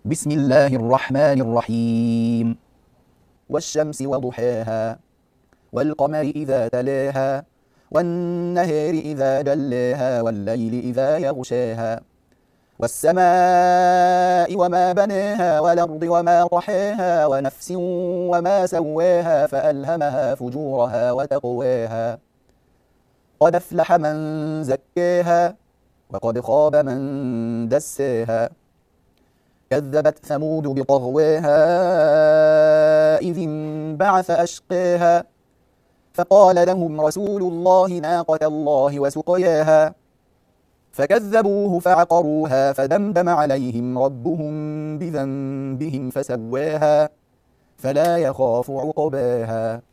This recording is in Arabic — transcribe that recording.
بسم الله الرحمن الرحيم. والشمس وضحاها والقمر إذا تلاها والنهار إذا جلاها والليل إذا يغشاها والسماء وما بناها والأرض وما طحاها ونفس وما سواها فألهمها فجورها وتقواها قد أفلح من زكاها وقد خاب من دساها كذبت ثمود بطغواها إذ انبعث أشقاها فقال لهم رسول الله ناقة الله وسقياها فكذبوه فعقروها فدمدم عليهم ربهم بذنبهم فسواها فلا يخاف عقباها.